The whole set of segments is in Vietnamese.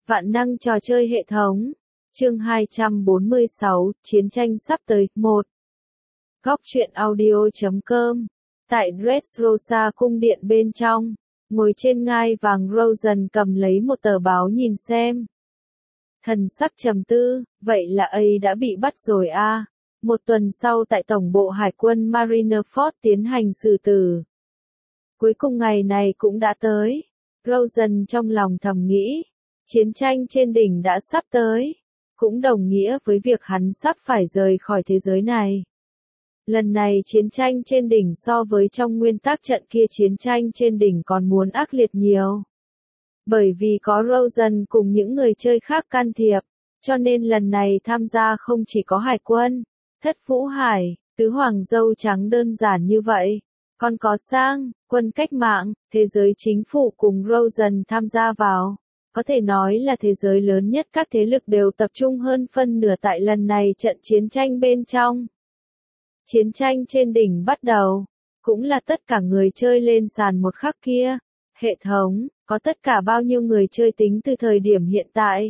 Vạn năng trò chơi hệ thống. Chương 246, Chiến tranh sắp tới. 1. Góc truyện audio.com. Tại Dressrosa cung điện bên trong, ngồi trên ngai vàng Rosen cầm lấy một tờ báo nhìn xem. Thần sắc trầm tư, vậy là ấy đã bị bắt rồi à. Một tuần sau tại tổng bộ hải quân Marineford tiến hành xử tử. Cuối cùng ngày này cũng đã tới. Rosen trong lòng thầm nghĩ, chiến tranh trên đỉnh đã sắp tới, cũng đồng nghĩa với việc hắn sắp phải rời khỏi thế giới này. Lần này chiến tranh trên đỉnh so với trong nguyên tắc trận kia chiến tranh trên đỉnh còn muốn ác liệt nhiều. Bởi vì có Rosen cùng những người chơi khác can thiệp, cho nên lần này tham gia không chỉ có hải quân, Thất Vũ Hải, Tứ Hoàng Dâu Trắng đơn giản như vậy, còn có Sang, quân cách mạng, thế giới chính phủ cùng Rosen tham gia vào. Có thể nói là thế giới lớn nhất các thế lực đều tập trung hơn phân nửa tại lần này trận chiến tranh bên trong. Chiến tranh trên đỉnh bắt đầu, cũng là tất cả người chơi lên sàn một khắc kia. Hệ thống, có tất cả bao nhiêu người chơi tính từ thời điểm hiện tại?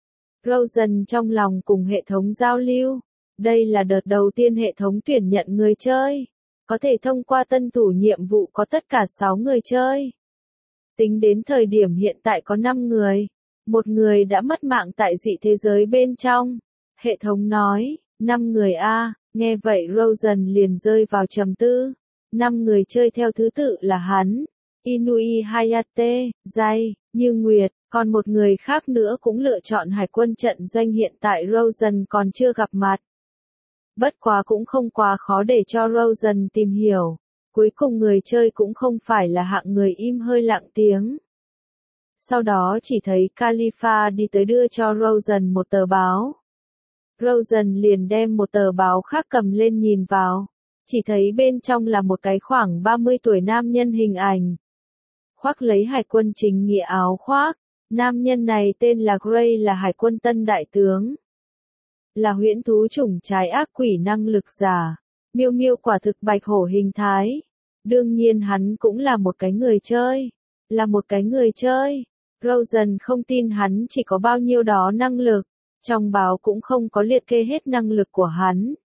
Rosen trong lòng cùng hệ thống giao lưu. Đây là đợt đầu tiên hệ thống tuyển nhận người chơi. Có thể thông qua tân thủ nhiệm vụ có tất cả 6 người chơi. Tính đến thời điểm hiện tại có 5 người. Một người đã mất mạng tại dị thế giới bên trong. Hệ thống nói, 5 người a. Nghe vậy Rosen liền rơi vào trầm tư. 5 người chơi theo thứ tự là hắn, Inui Hayate, Jay, Như Nguyệt, còn một người khác nữa cũng lựa chọn hải quân trận doanh hiện tại Rosen còn chưa gặp mặt. Bất quá cũng không quá khó để cho Rosen tìm hiểu. Cuối cùng người chơi cũng không phải là hạng người im hơi lặng tiếng. Sau đó chỉ thấy Khalifa đi tới đưa cho Rosen một tờ báo. Rosen liền đem một tờ báo khác cầm lên nhìn vào. Chỉ thấy bên trong là một cái khoảng 30 tuổi nam nhân hình ảnh. Khoác lấy hải quân chính nghĩa áo khoác. Nam nhân này tên là Gray, là hải quân tân đại tướng. Là huyễn thú chủng trái ác quỷ năng lực giả. Miêu miêu quả thực bạch hổ hình thái. Đương nhiên hắn cũng là một cái người chơi. Là một cái người chơi. Rosen không tin hắn chỉ có bao nhiêu đó năng lực. Trong báo cũng không có liệt kê hết năng lực của hắn.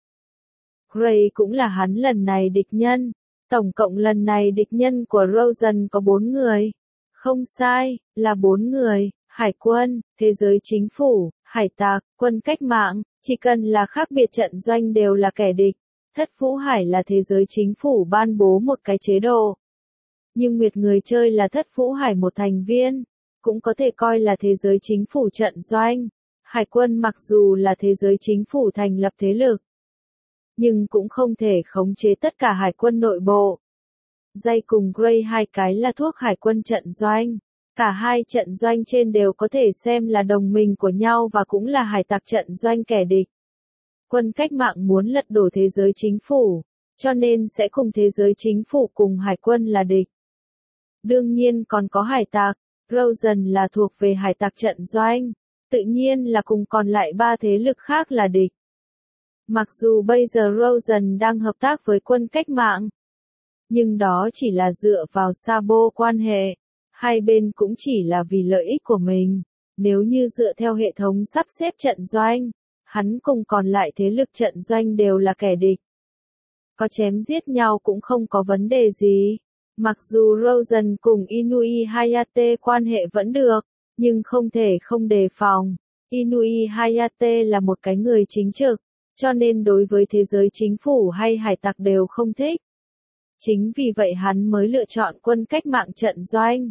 Gray cũng là hắn lần này địch nhân. Tổng cộng lần này địch nhân của Rosen có 4 người. Không sai, là 4 người. Hải quân, thế giới chính phủ, hải tặc, quân cách mạng. Chỉ cần là khác biệt trận doanh đều là kẻ địch. Thất Vũ Hải là thế giới chính phủ ban bố một cái chế độ. Nhưng Nguyệt người chơi là Thất Vũ Hải một thành viên. Cũng có thể coi là thế giới chính phủ trận doanh. Hải quân mặc dù là thế giới chính phủ thành lập thế lực, nhưng cũng không thể khống chế tất cả hải quân nội bộ. Jay cùng Gray hai cái là thuốc hải quân trận doanh. Cả hai trận doanh trên đều có thể xem là đồng minh của nhau và cũng là hải tặc trận doanh kẻ địch. Quân cách mạng muốn lật đổ thế giới chính phủ, cho nên sẽ cùng thế giới chính phủ cùng hải quân là địch. Đương nhiên còn có hải tặc, Rosen là thuộc về hải tặc trận doanh. Tự nhiên là cùng còn lại 3 thế lực khác là địch. Mặc dù bây giờ Rosen đang hợp tác với quân cách mạng, nhưng đó chỉ là dựa vào sabo quan hệ. Hai bên cũng chỉ là vì lợi ích của mình. Nếu như dựa theo hệ thống sắp xếp trận doanh, hắn cùng còn lại thế lực trận doanh đều là kẻ địch. Có chém giết nhau cũng không có vấn đề gì. Mặc dù Rosen cùng Inui Hayate quan hệ vẫn được, nhưng không thể không đề phòng. Inui Hayate là một cái người chính trực, cho nên đối với thế giới chính phủ hay hải tặc đều không thích. Chính vì vậy hắn mới lựa chọn quân cách mạng trận doanh.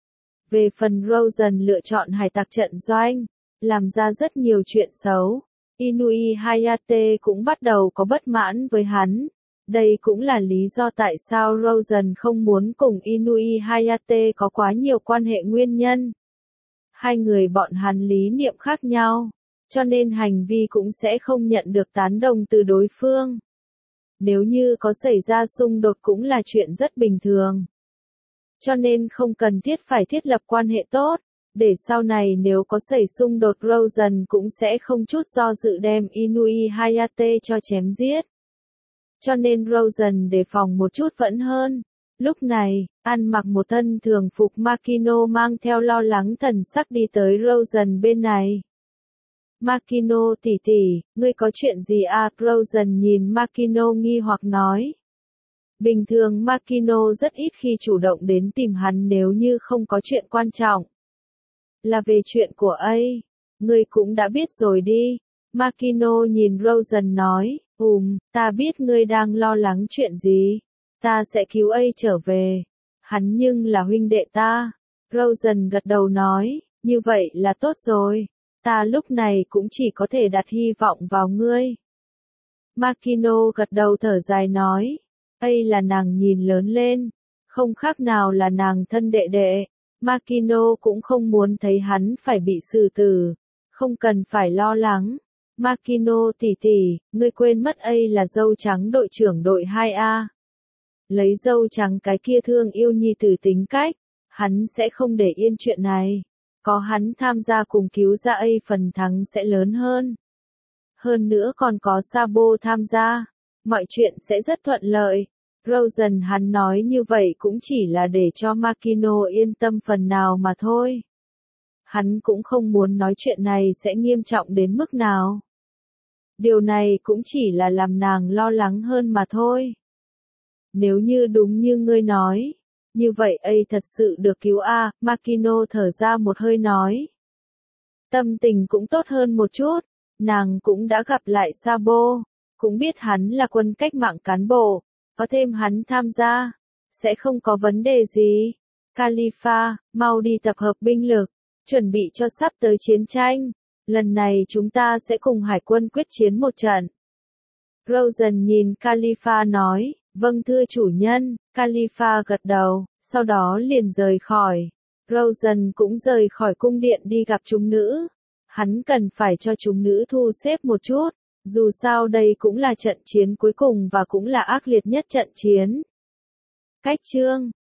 Về phần Rosen lựa chọn hải tặc trận doanh, làm ra rất nhiều chuyện xấu. Inui Hayate cũng bắt đầu có bất mãn với hắn. Đây cũng là lý do tại sao Rosen không muốn cùng Inui Hayate có quá nhiều quan hệ nguyên nhân. Hai người bọn hắn lý niệm khác nhau, cho nên hành vi cũng sẽ không nhận được tán đồng từ đối phương. Nếu như có xảy ra xung đột cũng là chuyện rất bình thường. Cho nên không cần thiết phải thiết lập quan hệ tốt, để sau này nếu có xảy xung đột Rosen cũng sẽ không chút do dự đem Inui Hayate cho chém giết. Cho nên Rosen đề phòng một chút vẫn hơn. Lúc này, ăn mặc một thân thường phục Makino mang theo lo lắng thần sắc đi tới Rosen bên này. Makino tỷ tỷ, ngươi có chuyện gì à? Rosen nhìn Makino nghi hoặc nói. Bình thường Makino rất ít khi chủ động đến tìm hắn nếu như không có chuyện quan trọng. Là về chuyện của ấy. Ngươi cũng đã biết rồi đi. Makino nhìn Rosen nói, ta biết ngươi đang lo lắng chuyện gì. Ta sẽ cứu ấy trở về. Hắn nhưng là huynh đệ ta. Rosen gật đầu nói, như vậy là tốt rồi. Ta lúc này cũng chỉ có thể đặt hy vọng vào ngươi. Makino gật đầu thở dài nói, ấy là nàng nhìn lớn lên. Không khác nào là nàng thân đệ đệ. Makino cũng không muốn thấy hắn phải bị xử tử. Không cần phải lo lắng. Makino tỷ tỷ, ngươi quên mất ấy là dâu trắng đội trưởng đội 2A. Lấy dâu trắng cái kia thương yêu nhi tử tính cách, hắn sẽ không để yên chuyện này. Có hắn tham gia cùng cứu ra ấy phần thắng sẽ lớn hơn. Hơn nữa còn có Sabo tham gia, mọi chuyện sẽ rất thuận lợi. Rosen hắn nói như vậy cũng chỉ là để cho Makino yên tâm phần nào mà thôi. Hắn cũng không muốn nói chuyện này sẽ nghiêm trọng đến mức nào. Điều này cũng chỉ là làm nàng lo lắng hơn mà thôi. Nếu như đúng như ngươi nói, như vậy ấy thật sự được cứu à, Makino thở ra một hơi nói. Tâm tình cũng tốt hơn một chút, nàng cũng đã gặp lại Sabo, cũng biết hắn là quân cách mạng cán bộ, có thêm hắn tham gia, sẽ không có vấn đề gì. Khalifa, mau đi tập hợp binh lực, chuẩn bị cho sắp tới chiến tranh, lần này chúng ta sẽ cùng hải quân quyết chiến một trận. Rosen nhìn Khalifa nói, vâng thưa chủ nhân, Khalifa gật đầu, sau đó liền rời khỏi. Rosen cũng rời khỏi cung điện đi gặp chúng nữ. Hắn cần phải cho chúng nữ thu xếp một chút, dù sao đây cũng là trận chiến cuối cùng và cũng là ác liệt nhất trận chiến. Cách chương